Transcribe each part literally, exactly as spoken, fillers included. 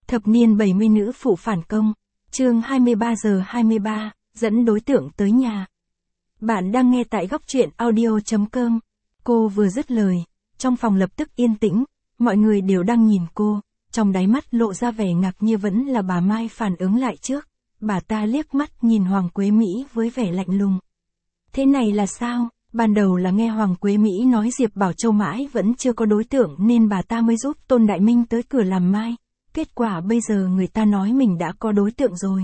Thập niên bảy mươi nữ phụ phản công, chương hai mươi ba giờ hai mươi ba, dẫn đối tượng tới nhà. Bạn đang nghe tại góc truyện audio chấm com. Cô vừa dứt lời, trong phòng lập tức yên tĩnh, mọi người đều đang nhìn cô, trong đáy mắt lộ ra vẻ ngạc nhiên. Vẫn là bà Mai phản ứng lại trước, bà ta liếc mắt nhìn Hoàng Quế Mỹ với vẻ lạnh lùng. Thế này là sao? Ban đầu là nghe Hoàng Quế Mỹ nói Diệp Bảo Châu mãi vẫn chưa có đối tượng nên bà ta mới giúp Tôn Đại Minh tới cửa làm mai. Kết quả bây giờ người ta nói mình đã có đối tượng rồi.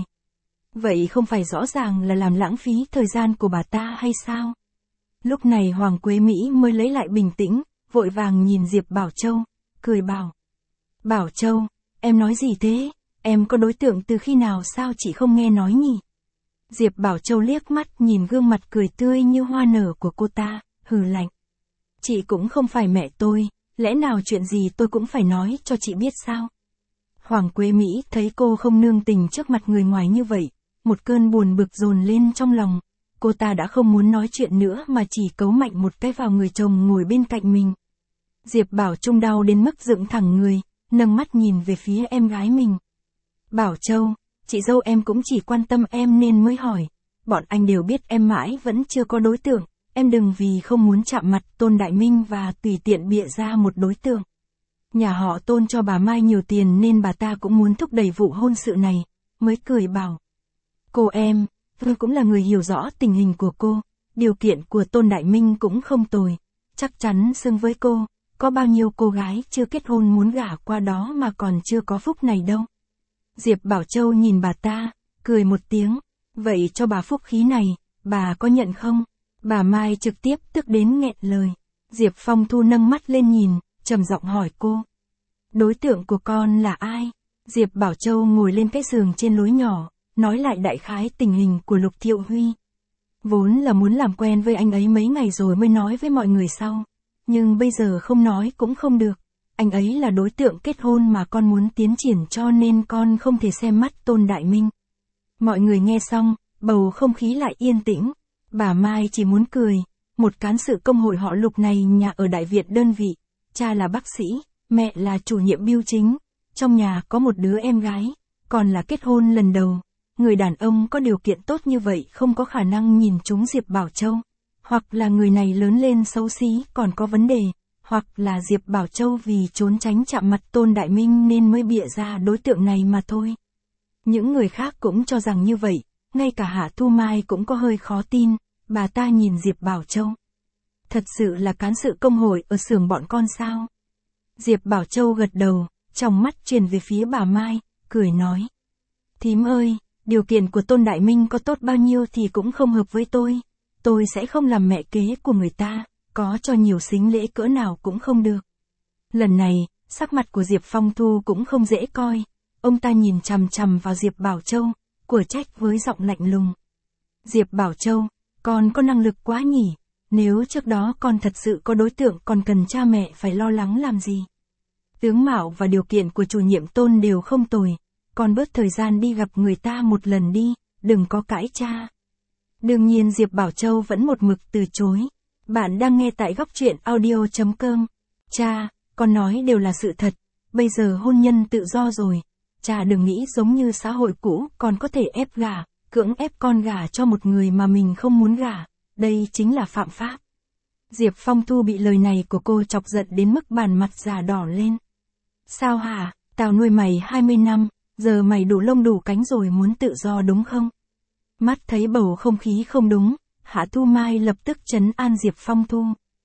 Vậy không phải rõ ràng là làm lãng phí thời gian của bà ta hay sao? Lúc này Hoàng Quế Mỹ mới lấy lại bình tĩnh, vội vàng nhìn Diệp Bảo Châu, cười bảo. Bảo Châu, em nói gì thế? Em có đối tượng từ khi nào sao chị không nghe nói nhỉ? Diệp Bảo Châu liếc mắt nhìn gương mặt cười tươi như hoa nở của cô ta, hừ lạnh. Chị cũng không phải mẹ tôi, lẽ nào chuyện gì tôi cũng phải nói cho chị biết sao? Hoàng Quế Mỹ thấy cô không nương tình trước mặt người ngoài như vậy, một cơn buồn bực dồn lên trong lòng. Cô ta đã không muốn nói chuyện nữa mà chỉ cấu mạnh một cái vào người chồng ngồi bên cạnh mình. Diệp Bảo Trung đau đến mức dựng thẳng người, nâng mắt nhìn về phía em gái mình. Bảo Châu, chị dâu em cũng chỉ quan tâm em nên mới hỏi. Bọn anh đều biết em mãi vẫn chưa có đối tượng, em đừng vì không muốn chạm mặt Tôn Đại Minh và tùy tiện bịa ra một đối tượng. Nhà họ Tôn cho bà Mai nhiều tiền nên bà ta cũng muốn thúc đẩy vụ hôn sự này, mới cười bảo. Cô em, tôi cũng là người hiểu rõ tình hình của cô, điều kiện của Tôn Đại Minh cũng không tồi, chắc chắn xứng với cô, có bao nhiêu cô gái chưa kết hôn muốn gả qua đó mà còn chưa có phúc này đâu. Diệp Bảo Châu nhìn bà ta, cười một tiếng, vậy cho bà phúc khí này, bà có nhận không? Bà Mai trực tiếp tức đến nghẹn lời. Diệp Phong Thu nâng mắt lên nhìn, trầm giọng hỏi cô. Đối tượng của con là ai? Diệp Bảo Châu ngồi lên cái giường trên lối nhỏ, nói lại đại khái tình hình của Lục Thiệu Huy. Vốn là muốn làm quen với anh ấy mấy ngày rồi mới nói với mọi người sau. Nhưng bây giờ không nói cũng không được. Anh ấy là đối tượng kết hôn mà con muốn tiến triển cho nên con không thể xem mắt Tôn Đại Minh. Mọi người nghe xong, bầu không khí lại yên tĩnh. Bà Mai chỉ muốn cười. Một cán sự công hội họ Lục này nhà ở Đại Việt đơn vị. Cha là bác sĩ, mẹ là chủ nhiệm bưu chính. Trong nhà có một đứa em gái, còn là kết hôn lần đầu. Người đàn ông có điều kiện tốt như vậy không có khả năng nhìn trúng Diệp Bảo Châu. Hoặc là người này lớn lên xấu xí còn có vấn đề. Hoặc là Diệp Bảo Châu vì trốn tránh chạm mặt Tôn Đại Minh nên mới bịa ra đối tượng này mà thôi. Những người khác cũng cho rằng như vậy, ngay cả Hạ Thu Mai cũng có hơi khó tin, bà ta nhìn Diệp Bảo Châu. Thật sự là cán sự công hội ở xưởng bọn con sao? Diệp Bảo Châu gật đầu, trong mắt truyền về phía bà Mai, cười nói. Thím ơi, điều kiện của Tôn Đại Minh có tốt bao nhiêu thì cũng không hợp với tôi. Tôi sẽ không làm mẹ kế của người ta. Có cho nhiều sính lễ cỡ nào cũng không được. Lần này, sắc mặt của Diệp Phong Thu cũng không dễ coi. Ông ta nhìn chằm chằm vào Diệp Bảo Châu, của trách với giọng lạnh lùng. Diệp Bảo Châu, con có năng lực quá nhỉ? Nếu trước đó con thật sự có đối tượng còn cần cha mẹ phải lo lắng làm gì? Tướng mạo và điều kiện của chủ nhiệm Tôn đều không tồi. Con bớt thời gian đi gặp người ta một lần đi, đừng có cãi cha. Đương nhiên Diệp Bảo Châu vẫn một mực từ chối. Bạn đang nghe tại góc truyện audio chấm com. Cha, con nói đều là sự thật, bây giờ hôn nhân tự do rồi. Cha đừng nghĩ giống như xã hội cũ còn có thể ép gả, cưỡng ép con gả cho một người mà mình không muốn gả. Đây chính là phạm pháp. Diệp Phong Thu bị lời này của cô chọc giận đến mức bàn mặt già đỏ lên. Sao hả, tao nuôi mày hai mươi năm, giờ mày đủ lông đủ cánh rồi muốn tự do đúng không? Mắt thấy bầu không khí không đúng. Hạ Thu Mai lập tức trấn an Diệp Phong Thu.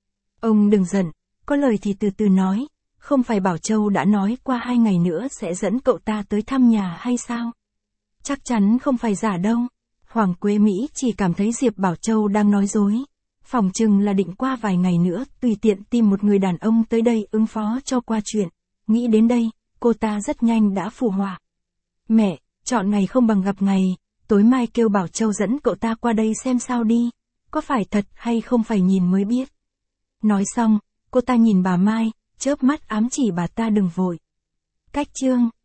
Ông đừng giận, có lời thì từ từ nói, không phải Bảo Châu đã nói qua hai ngày nữa sẽ dẫn cậu ta tới thăm nhà hay sao? Chắc chắn không phải giả đâu. Hoàng Quế Mỹ chỉ cảm thấy Diệp Bảo Châu đang nói dối. Phỏng chừng là định qua vài ngày nữa tùy tiện tìm một người đàn ông tới đây ứng phó cho qua chuyện. Nghĩ đến đây, cô ta rất nhanh đã phụ họa. Mẹ, chọn ngày không bằng gặp ngày. Tối mai kêu Bảo Châu dẫn cậu ta qua đây xem sao đi. Có phải thật hay không phải nhìn mới biết. Nói xong, cô ta nhìn bà Mai, chớp mắt ám chỉ bà ta đừng vội. Cách chương.